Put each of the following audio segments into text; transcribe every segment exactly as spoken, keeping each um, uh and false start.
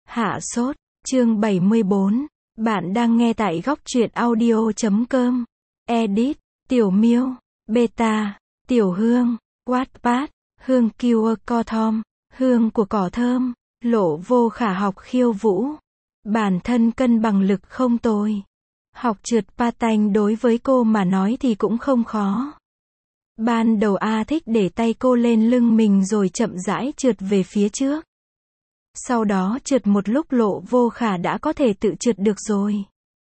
Hạ sốt, chương bảy mươi bốn. Bạn đang nghe tại góc truyện audio chấm com. Edit, Tiểu Miêu, Beta, Tiểu Hương, Wattpad, Hương Cure Cothom, Hương của cỏ thơm, Lộ Vô Khả học khiêu vũ. Bản thân cân bằng lực không tồi. Học trượt patin đối với cô mà nói thì cũng không khó. Ban đầu A thích để tay cô lên lưng mình rồi chậm rãi trượt về phía trước. Sau đó trượt một lúc Lộ Vô Khả đã có thể tự trượt được rồi.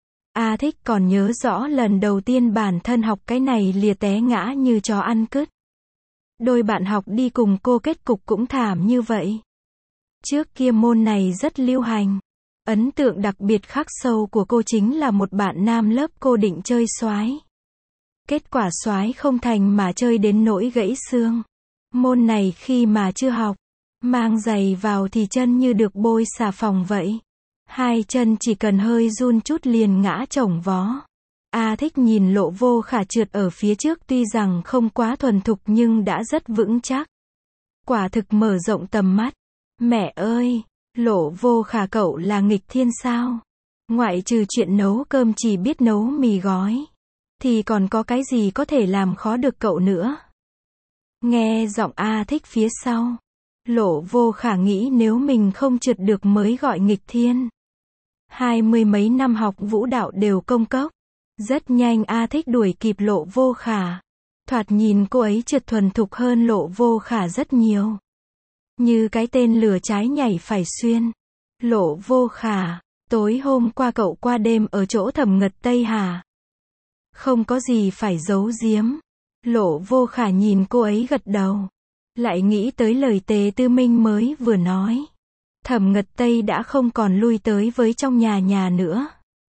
A thích còn nhớ rõ lần đầu tiên bản thân học cái này lìa té ngã như chó ăn cứt. Đôi bạn học đi cùng cô kết cục cũng thảm như vậy. Trước kia môn này rất lưu hành. Ấn tượng đặc biệt khắc sâu của cô chính là một bạn nam lớp cô định chơi soái. Kết quả soái không thành mà chơi đến nỗi gãy xương. Môn này khi mà chưa học, mang giày vào thì chân như được bôi xà phòng vậy. Hai chân chỉ cần hơi run chút liền ngã chổng vó. A thích nhìn Lộ Vô Khả trượt ở phía trước tuy rằng không quá thuần thục nhưng đã rất vững chắc. Quả thực mở rộng tầm mắt. Mẹ ơi, Lộ Vô Khả cậu là nghịch thiên sao? Ngoại trừ chuyện nấu cơm chỉ biết nấu mì gói, thì còn có cái gì có thể làm khó được cậu nữa? Nghe giọng A thích phía sau, Lộ Vô Khả nghĩ nếu mình không trượt được mới gọi nghịch thiên. Hai mươi mấy năm học vũ đạo đều công cốc. Rất nhanh A thích đuổi kịp Lộ Vô Khả. Thoạt nhìn cô ấy trượt thuần thục hơn Lộ Vô Khả rất nhiều. Như cái tên lửa trái nhảy phải xuyên. Lộ Vô Khả, tối hôm qua cậu qua đêm ở chỗ Thẩm Ngật Tây hả? Không có gì phải giấu giếm. Lộ Vô Khả nhìn cô ấy gật đầu. Lại nghĩ tới lời Tề Tư Minh mới vừa nói. Thẩm Ngật Tây đã không còn lui tới với trong nhà nhà nữa.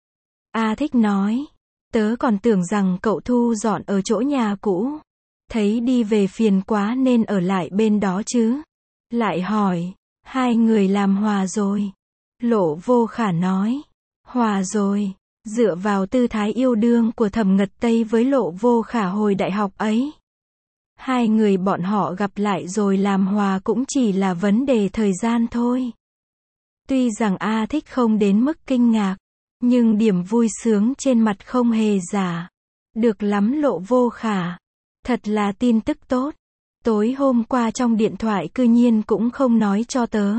A thích nói. Tớ còn tưởng rằng cậu thu dọn ở chỗ nhà cũ. Thấy đi về phiền quá nên ở lại bên đó chứ. Lại hỏi. Hai người làm hòa rồi. Lộ Vô Khả nói. Hòa rồi. Dựa vào tư thái yêu đương của Thẩm Ngật Tây với Lộ Vô Khả hồi đại học ấy. Hai người bọn họ gặp lại rồi làm hòa cũng chỉ là vấn đề thời gian thôi. Tuy rằng A thích không đến mức kinh ngạc, nhưng điểm vui sướng trên mặt không hề giả. Được lắm Lộ Vô Khả. Thật là tin tức tốt. Tối hôm qua trong điện thoại cư nhiên cũng không nói cho tớ.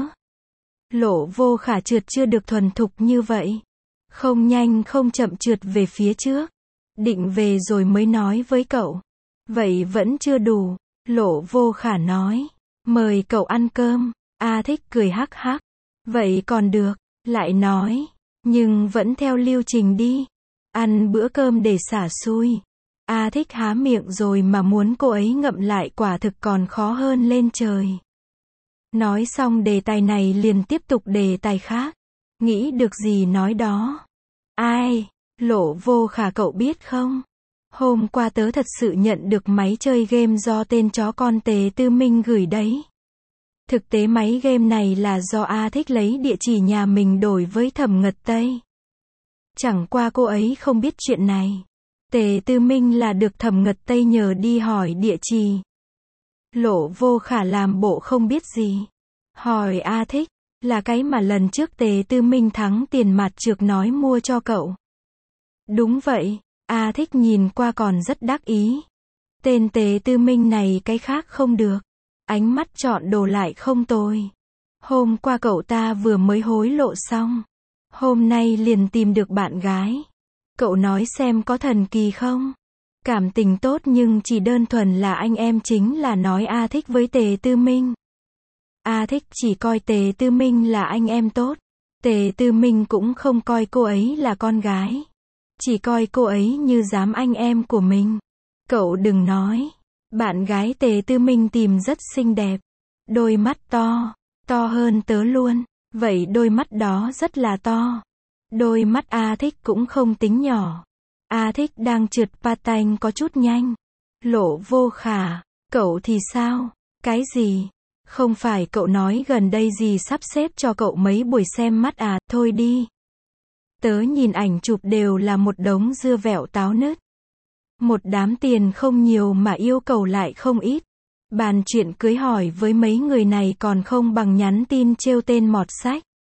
Lộ Vô Khả trượt chưa được thuần thục như vậy. Không nhanh không chậm trượt về phía trước. Định về rồi mới nói với cậu. Vậy vẫn chưa đủ. Lộ Vô Khả nói. Mời cậu ăn cơm. A thích cười hắc hắc. Vậy còn được. Lại nói. Nhưng vẫn theo lưu trình đi. Ăn bữa cơm để xả xui. A thích há miệng rồi mà muốn cô ấy ngậm lại quả thực còn khó hơn lên trời. Nói xong đề tài này liền tiếp tục đề tài khác. Nghĩ được gì nói đó. Ai? Lộ Vô Khả cậu biết không? Hôm qua tớ thật sự nhận được máy chơi game do tên chó con Tề Tư Minh gửi đấy. Thực tế máy game này là do A thích lấy địa chỉ nhà mình đổi với Thẩm Ngật Tây. Chẳng qua cô ấy không biết chuyện này. Tề Tư Minh là được Thẩm Ngật Tây nhờ đi hỏi địa chỉ. Lộ Vô Khả làm bộ không biết gì. Hỏi A thích, là cái mà lần trước Tề Tư Minh thắng tiền mặt trược nói mua cho cậu. Đúng vậy, A thích nhìn qua còn rất đắc ý. Tên Tề Tư Minh này cái khác không được. Ánh mắt chọn đồ lại không tồi. Hôm qua cậu ta vừa mới hối lộ xong. Hôm nay liền tìm được bạn gái. Cậu nói xem có thần kỳ không? Cảm tình tốt nhưng chỉ đơn thuần là anh em chính là nói A thích với Tề Tư Minh. A thích chỉ coi Tề Tư Minh là anh em tốt. Tề Tư Minh cũng không coi cô ấy là con gái. Chỉ coi cô ấy như dám anh em của mình. Cậu đừng nói. Bạn gái Tề Tư Minh tìm rất xinh đẹp. Đôi mắt to. To hơn tớ luôn. Vậy đôi mắt đó rất là to. Đôi mắt A thích cũng không tính nhỏ. A thích đang trượt patin có chút nhanh. Lộ Vô Khả. Cậu thì sao? Cái gì? Không phải cậu nói gần đây gì sắp xếp cho cậu mấy buổi xem mắt à? Thôi đi. Tớ nhìn ảnh chụp đều là một đống dưa vẹo táo nứt. Một đám tiền không nhiều mà yêu cầu lại không ít. Bàn chuyện cưới hỏi với mấy người này còn không bằng nhắn tin trêu tên mọt sách.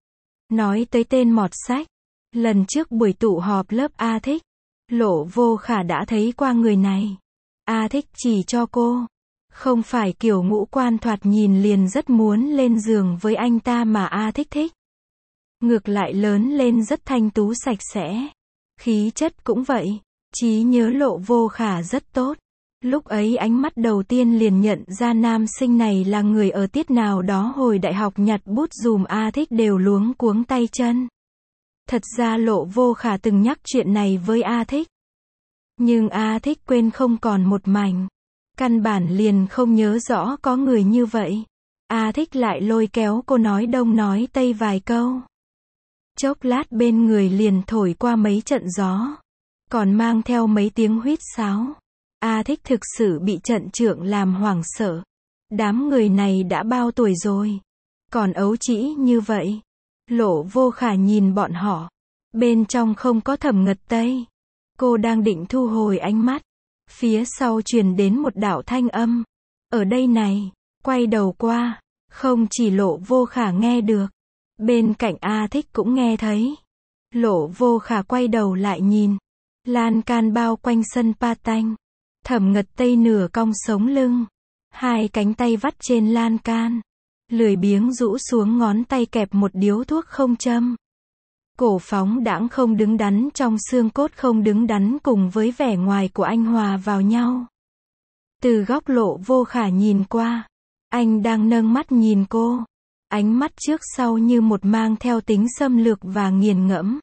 Nói tới tên mọt sách. Lần trước buổi tụ họp lớp A Thích, Lộ Vô Khả đã thấy qua người này. A Thích chỉ cho cô. Không phải kiểu ngũ quan thoạt nhìn liền rất muốn lên giường với anh ta mà A Thích thích. Ngược lại lớn lên rất thanh tú sạch sẽ. Khí chất cũng vậy. Trí nhớ Lộ Vô Khả rất tốt. Lúc ấy ánh mắt đầu tiên liền nhận ra nam sinh này là người ở tiết nào đó hồi đại học nhặt bút dùm A Thích đều luống cuống tay chân. Thật ra Lộ Vô Khả từng nhắc chuyện này với A Thích. Nhưng A Thích quên không còn một mảnh. Căn bản liền không nhớ rõ có người như vậy. A Thích lại lôi kéo cô nói đông nói tây vài câu. Chốc lát bên người liền thổi qua mấy trận gió. Còn mang theo mấy tiếng huýt sáo. A Thích thực sự bị trận trượng làm hoảng sợ. Đám người này đã bao tuổi rồi. Còn ấu trĩ như vậy. Lộ Vô Khả nhìn bọn họ. Bên trong không có Thẩm Ngật Tây. Cô đang định thu hồi ánh mắt. Phía sau truyền đến một đạo thanh âm. Ở đây này. Quay đầu qua. Không chỉ Lộ Vô Khả nghe được. Bên cạnh A Thích cũng nghe thấy. Lộ Vô Khả quay đầu lại nhìn. Lan can bao quanh sân patanh. Thẩm Ngật Tây nửa cong sống lưng. Hai cánh tay vắt trên lan can. Lười biếng rũ xuống ngón tay kẹp một điếu thuốc không châm. Cổ phóng đãng không đứng đắn trong xương cốt không đứng đắn cùng với vẻ ngoài của anh hòa vào nhau. Từ góc Lộ Vô Khả nhìn qua. Anh đang nâng mắt nhìn cô. Ánh mắt trước sau như một mang theo tính xâm lược và nghiền ngẫm.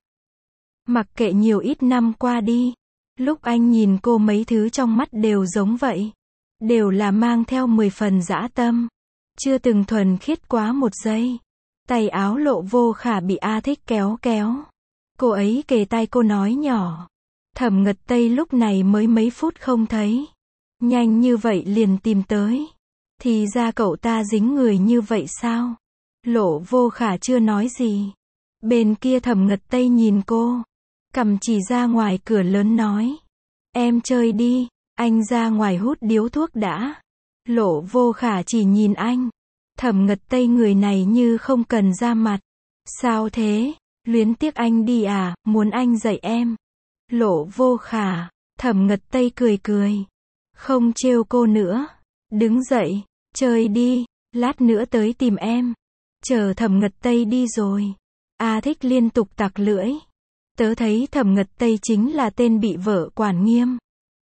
Mặc kệ nhiều ít năm qua đi. Lúc anh nhìn cô mấy thứ trong mắt đều giống vậy. Đều là mang theo mười phần dã tâm. Chưa từng thuần khiết quá một giây. Tay áo Lộ Vô Khả bị A Thích kéo kéo. Cô ấy kề tai cô nói nhỏ. Thẩm Ngật Tây lúc này mới mấy phút không thấy. Nhanh như vậy liền tìm tới. Thì ra cậu ta dính người như vậy sao? Lộ Vô Khả chưa nói gì. Bên kia Thẩm Ngật Tây nhìn cô. Cầm chỉ ra ngoài cửa lớn nói. Em chơi đi, anh ra ngoài hút điếu thuốc đã. Lộ Vô Khả chỉ nhìn anh. Thẩm Ngật Tây người này như không cần ra mặt. Sao thế? Luyến tiếc anh đi à, muốn anh dạy em. Lộ Vô Khả. Thẩm Ngật Tây cười cười. Không trêu cô nữa. Đứng dậy, chơi đi, lát nữa tới tìm em. Chờ Thẩm Ngật Tây đi rồi. A Thích liên tục tặc lưỡi. Tớ thấy Thẩm Ngật Tây chính là tên bị vợ quản nghiêm.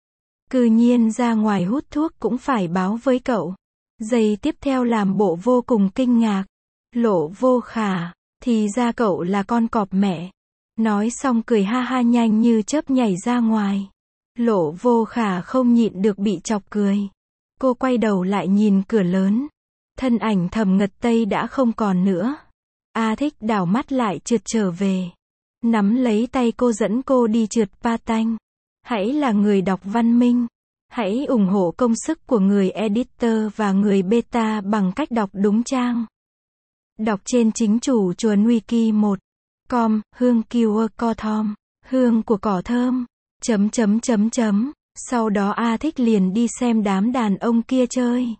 Cư nhiên ra ngoài hút thuốc cũng phải báo với cậu. Giây tiếp theo làm bộ vô cùng kinh ngạc. Lộ Vô Khả, thì ra cậu là con cọp mẹ. Nói xong cười ha ha nhanh như chớp nhảy ra ngoài. Lộ Vô Khả không nhịn được bị chọc cười. Cô quay đầu lại nhìn cửa lớn. Thân ảnh Thẩm Ngật Tây đã không còn nữa. A Thích đảo mắt lại trượt trở về. Nắm lấy tay cô dẫn cô đi trượt patanh. Hãy là người đọc văn minh. Hãy ủng hộ công sức của người editor và người beta bằng cách đọc đúng trang. Đọc trên chính chủ chuồn wiki một. Com, hương kiwa co thom. Hương của cỏ thơm. Chấm chấm chấm chấm. Sau đó A Thích liền đi xem đám đàn ông kia chơi.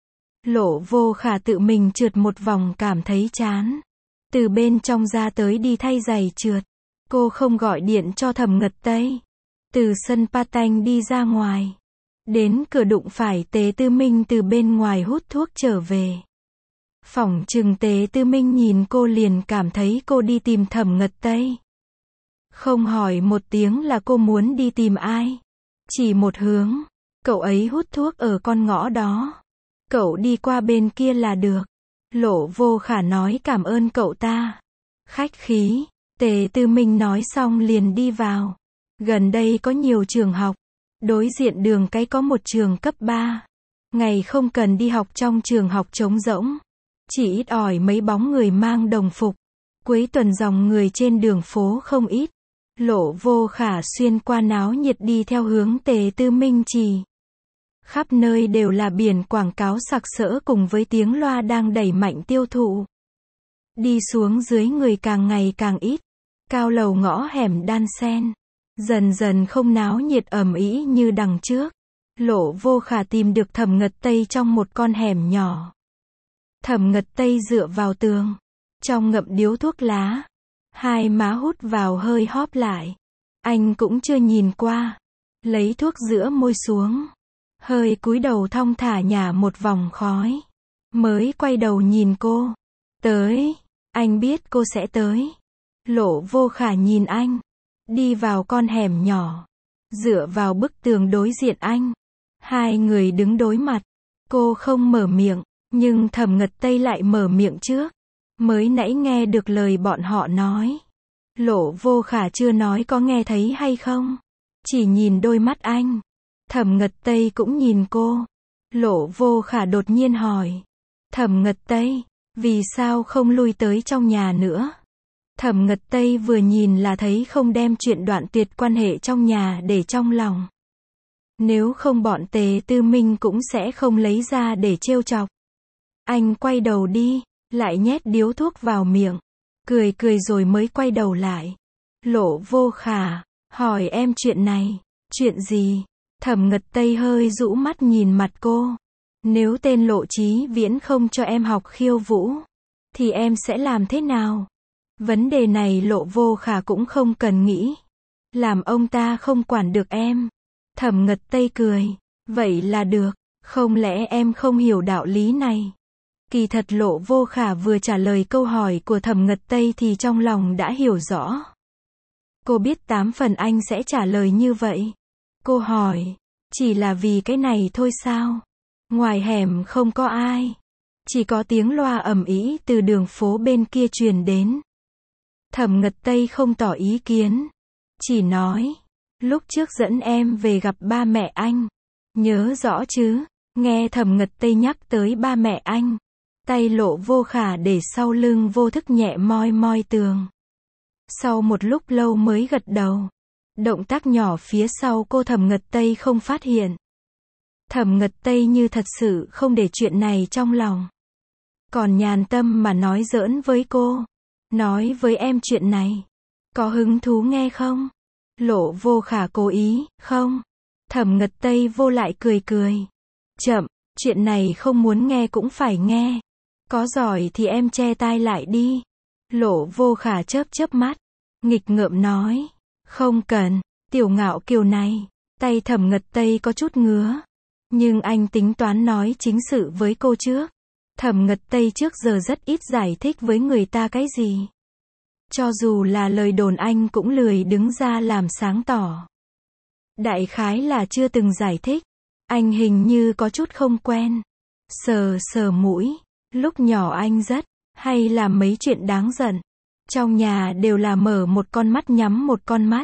Lộ Vô Khả tự mình trượt một vòng cảm thấy chán. Từ bên trong ra tới đi thay giày trượt. Cô không gọi điện cho Thẩm Ngật Tây. Từ sân patanh đi ra ngoài. Đến cửa đụng phải Tế Tư Minh từ bên ngoài hút thuốc trở về. Phỏng chừng Tế Tư Minh nhìn cô liền cảm thấy cô đi tìm Thẩm Ngật Tây. Không hỏi một tiếng là cô muốn đi tìm ai. Chỉ một hướng. Cậu ấy hút thuốc ở con ngõ đó. Cậu đi qua bên kia là được. Lộ Vô Khả nói cảm ơn cậu ta. Khách khí. Tề Tư Minh nói xong liền đi vào. Gần đây có nhiều trường học. Đối diện đường cái có một trường cấp ba. Ngày không cần đi học trong trường học trống rỗng. Chỉ ít ỏi mấy bóng người mang đồng phục. Cuối tuần dòng người trên đường phố không ít. Lộ Vô Khả xuyên qua náo nhiệt đi theo hướng Tề Tư Minh chỉ. Khắp nơi đều là biển quảng cáo sặc sỡ cùng với tiếng loa đang đẩy mạnh tiêu thụ. Đi xuống dưới người càng ngày càng ít. Cao lầu ngõ hẻm đan xen. Dần dần không náo nhiệt ầm ĩ như đằng trước. Lộ Vô Khả tìm được Thẩm Ngật Tây trong một con hẻm nhỏ. Thẩm Ngật Tây dựa vào tường. trong ngậm điếu thuốc lá. Hai má hút vào hơi hóp lại. Anh cũng chưa nhìn qua. Lấy thuốc giữa môi xuống. Hơi cúi đầu thong thả nhả một vòng khói. Mới quay đầu nhìn cô. Tới. Anh biết cô sẽ tới. Lộ Vô Khả nhìn anh. Đi vào con hẻm nhỏ. Dựa vào bức tường đối diện anh. Hai người đứng đối mặt. Cô không mở miệng. Nhưng Thẩm Ngật Tây lại mở miệng trước. Mới nãy nghe được lời bọn họ nói. Lộ Vô Khả chưa nói có nghe thấy hay không. Chỉ nhìn đôi mắt anh. Thẩm Ngật Tây cũng nhìn cô. Lộ Vô Khả đột nhiên hỏi. Thẩm Ngật Tây, vì sao không lui tới trong nhà nữa? Thẩm Ngật Tây vừa nhìn là thấy không đem chuyện đoạn tuyệt quan hệ trong nhà để trong lòng. Nếu không bọn Tề Tư Minh cũng sẽ không lấy ra để trêu chọc. Anh quay đầu đi, lại nhét điếu thuốc vào miệng. Cười cười rồi mới quay đầu lại. Lộ Vô Khả, hỏi em chuyện này. Chuyện gì? Thẩm Ngật Tây hơi rũ mắt nhìn mặt cô. Nếu tên Lộ Chí Viễn không cho em học khiêu vũ, thì em sẽ làm thế nào? Vấn đề này Lộ Vô Khả cũng không cần nghĩ. Làm ông ta không quản được em. Thẩm Ngật Tây cười. Vậy là được. Không lẽ em không hiểu đạo lý này? Kỳ thật Lộ Vô Khả vừa trả lời câu hỏi của Thẩm Ngật Tây thì trong lòng đã hiểu rõ. Cô biết tám phần anh sẽ trả lời như vậy. Cô hỏi. Chỉ là vì cái này thôi sao? Ngoài hẻm không có ai. Chỉ có tiếng loa ầm ĩ từ đường phố bên kia truyền đến. Thẩm Ngật Tây không tỏ ý kiến. Chỉ nói. Lúc trước dẫn em về gặp ba mẹ anh. Nhớ rõ chứ? Nghe Thẩm Ngật Tây nhắc tới ba mẹ anh. Tay Lộ Vô Khả để sau lưng vô thức nhẹ moi moi tường. Sau một lúc lâu mới gật đầu. Động tác nhỏ phía sau cô Thẩm Ngật Tây không phát hiện. Thẩm Ngật Tây như thật sự không để chuyện này trong lòng. Còn nhàn tâm mà nói giỡn với cô. Nói với em chuyện này. Có hứng thú nghe không? Lộ Vô Khả cố ý, không? Thẩm Ngật Tây vô lại cười cười. Chậm, chuyện này không muốn nghe cũng phải nghe. Có giỏi thì em che tai lại đi. Lộ Vô Khả chớp chớp mắt. Nghịch ngợm nói. Không cần, tiểu ngạo kiều này. Tay Thẩm Ngật Tây có chút ngứa. Nhưng anh tính toán nói chính sự với cô trước. Thẩm Ngật Tây trước giờ rất ít giải thích với người ta cái gì. Cho dù là lời đồn anh cũng lười đứng ra làm sáng tỏ. Đại khái là chưa từng giải thích. Anh hình như có chút không quen. Sờ sờ mũi. Lúc nhỏ anh rất hay làm mấy chuyện đáng giận. Trong nhà đều là mở một con mắt nhắm một con mắt.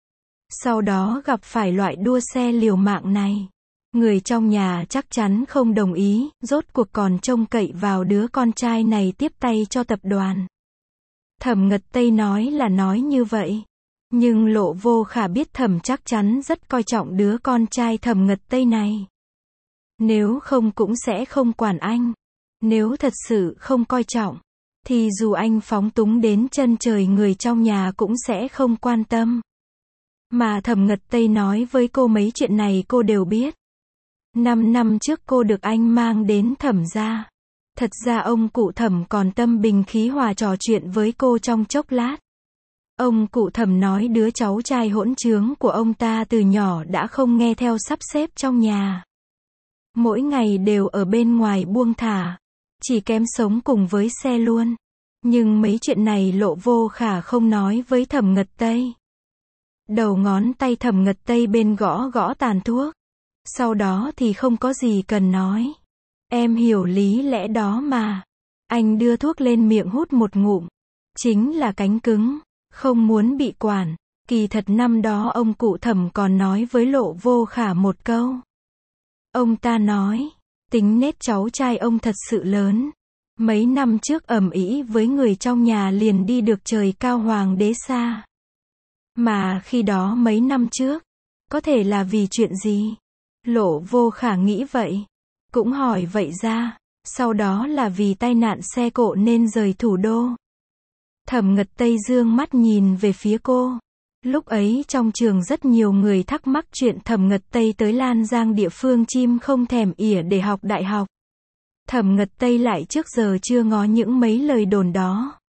Sau đó gặp phải loại đua xe liều mạng này. Người trong nhà chắc chắn không đồng ý, rốt cuộc còn trông cậy vào đứa con trai này tiếp tay cho tập đoàn. Thẩm Ngật Tây nói là nói như vậy. Nhưng Lộ Vô Khả biết Thẩm chắc chắn rất coi trọng đứa con trai Thẩm Ngật Tây này. Nếu không cũng sẽ không quản anh. Nếu thật sự không coi trọng, thì dù anh phóng túng đến chân trời người trong nhà cũng sẽ không quan tâm. Mà Thẩm Ngật Tây nói với cô mấy chuyện này cô đều biết. Năm năm trước cô được anh mang đến Thẩm gia. Thật ra ông cụ Thẩm còn tâm bình khí hòa trò chuyện với cô trong chốc lát. Ông cụ Thẩm nói đứa cháu trai hỗn trướng của ông ta từ nhỏ đã không nghe theo sắp xếp trong nhà. Mỗi ngày đều ở bên ngoài buông thả. Chỉ kém sống cùng với xe luôn. Nhưng mấy chuyện này Lộ Vô Khả không nói với Thẩm Ngật Tây. Đầu ngón tay Thẩm Ngật Tây bên gõ gõ tàn thuốc. Sau đó thì không có gì cần nói. Em hiểu lý lẽ đó mà. Anh đưa thuốc lên miệng hút một ngụm. Chính là cánh cứng. Không muốn bị quản. Kỳ thật năm đó ông cụ Thẩm còn nói với Lộ Vô Khả một câu. Ông ta nói. Tính nết cháu trai ông thật sự lớn. Mấy năm trước ầm ĩ với người trong nhà liền đi được trời cao hoàng đế xa. Mà khi đó mấy năm trước. Có thể là vì chuyện gì? Lộ Vô Khả nghĩ vậy. Cũng hỏi vậy ra. Sau đó là vì tai nạn xe cộ nên rời thủ đô. Thẩm Ngật Tây dương mắt nhìn về phía cô. Lúc ấy trong trường rất nhiều người thắc mắc chuyện Thẩm Ngật Tây tới Lan Giang địa phương chim không thèm ỉa để học đại học. Thẩm Ngật Tây lại trước giờ chưa ngó những mấy lời đồn đó.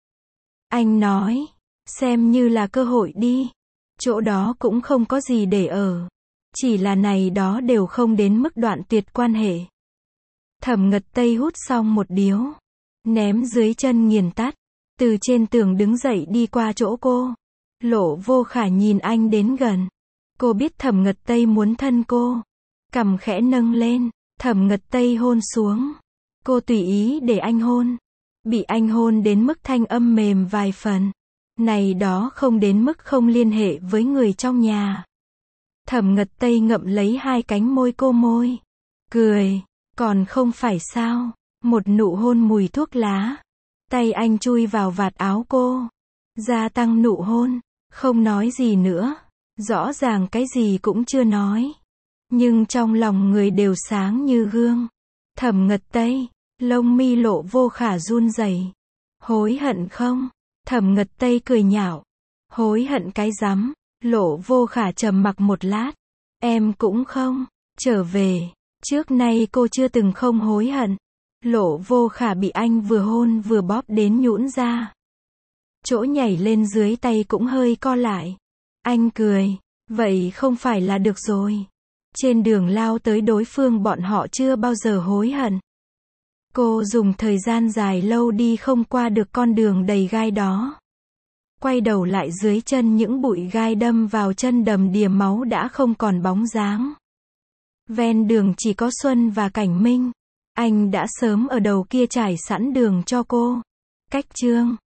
Anh nói, xem như là cơ hội đi. Chỗ đó cũng không có gì để ở. Chỉ là này đó đều không đến mức đoạn tuyệt quan hệ. Thẩm Ngật Tây hút xong một điếu. Ném dưới chân nghiền tắt. Từ trên tường đứng dậy đi qua chỗ cô. Lộ Vô Khả nhìn anh đến gần. Cô biết Thẩm Ngật Tây muốn thân cô. Cằm khẽ nâng lên. Thẩm Ngật Tây hôn xuống. Cô tùy ý để anh hôn. Bị anh hôn đến mức thanh âm mềm vài phần. Này đó không đến mức không liên hệ với người trong nhà. Thẩm Ngật Tây ngậm lấy hai cánh môi cô môi. Cười. Còn không phải sao. Một nụ hôn mùi thuốc lá. Tay anh chui vào vạt áo cô. Gia tăng nụ hôn. Không nói gì nữa. Rõ ràng cái gì cũng chưa nói. Nhưng trong lòng người đều sáng như gương. Thẩm Ngật Tây. Lông mi Lộ Vô Khả run rẩy. Hối hận không? Thẩm Ngật Tây cười nhạo. Hối hận cái rắm. Lộ Vô Khả trầm mặc một lát. Em cũng không. Trở về. Trước nay cô chưa từng không hối hận. Lộ Vô Khả bị anh vừa hôn vừa bóp đến nhũn ra. Chỗ nhảy lên dưới tay cũng hơi co lại. Anh cười. Vậy không phải là được rồi. Trên đường lao tới đối phương bọn họ chưa bao giờ hối hận. Cô dùng thời gian dài lâu đi không qua được con đường đầy gai đó. Quay đầu lại dưới chân những bụi gai đâm vào chân đầm đìa máu đã không còn bóng dáng. Ven đường chỉ có Xuân và Cảnh Minh. Anh đã sớm ở đầu kia trải sẵn đường cho cô. Cách chương